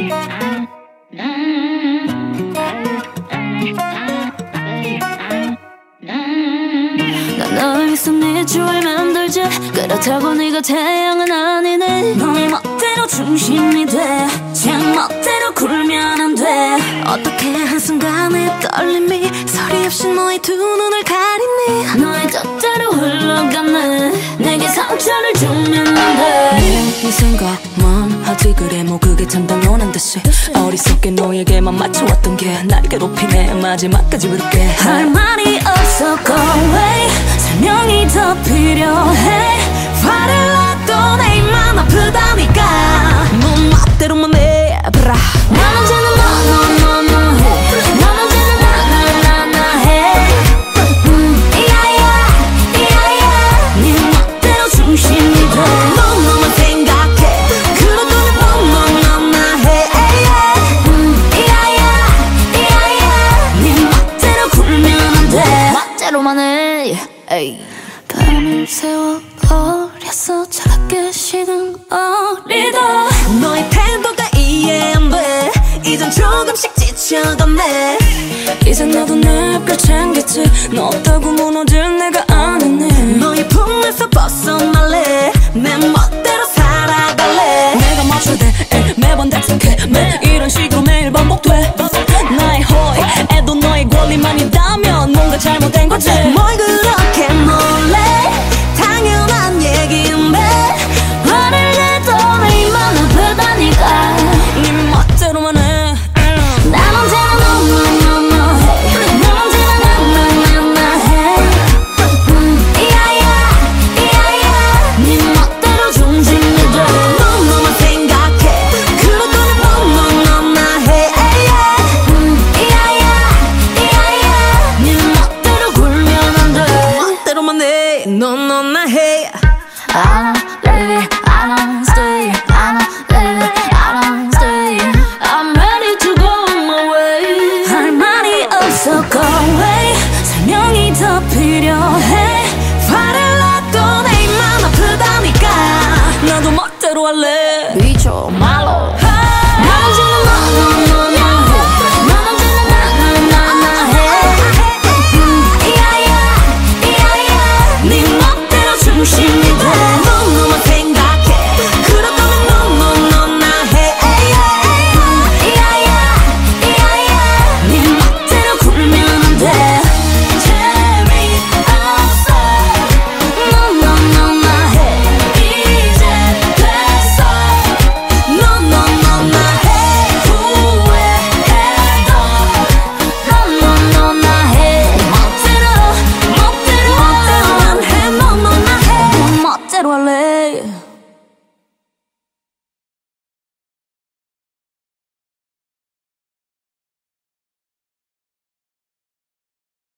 난 널 위해서 네 주얼 만들지. 그렇다고 네가 태양은 아니네. 너의 멋대로 중심이 돼. 제멋대로 굴면 안 돼. 어떻게 한순간의 떨림이 소리 없이 너의 두 눈을 가리니. 너의 뜻대로 흘러가네. 내게 상처를 주면 안 돼. 네 생각만 하지. 그래 뭐 그게 참 당연한 듯이 어리석게 너에게만 맞춰왔던 게 날 괴롭히네. 마지막까지 부를게. 할 말이 없어 go away. 설명이 더 필요해. 화를 놔도 내 입만 아프다니까. 넌 멋대로만 해봐라. 난 언제나 너너너너 해. 난 언제나 나나나나 해. 이야야 이야야. 네 멋대로 중심이 돼. 너만 생각해. 그렇다면 너너너나 해. 이야야 이야야. 네 멋대로 굴면 안 돼. 멋대로만 해. 에이. 밤을 새워 버렸어. 차갑게 식은 어리다. 너의 태도가 이해 안 돼. 이젠 조금씩 지쳐가네. 이제 나도 내 별 챙겼지. 너 없다고 무너질 내가 아니네. 너의 품에서 벗어날래. 내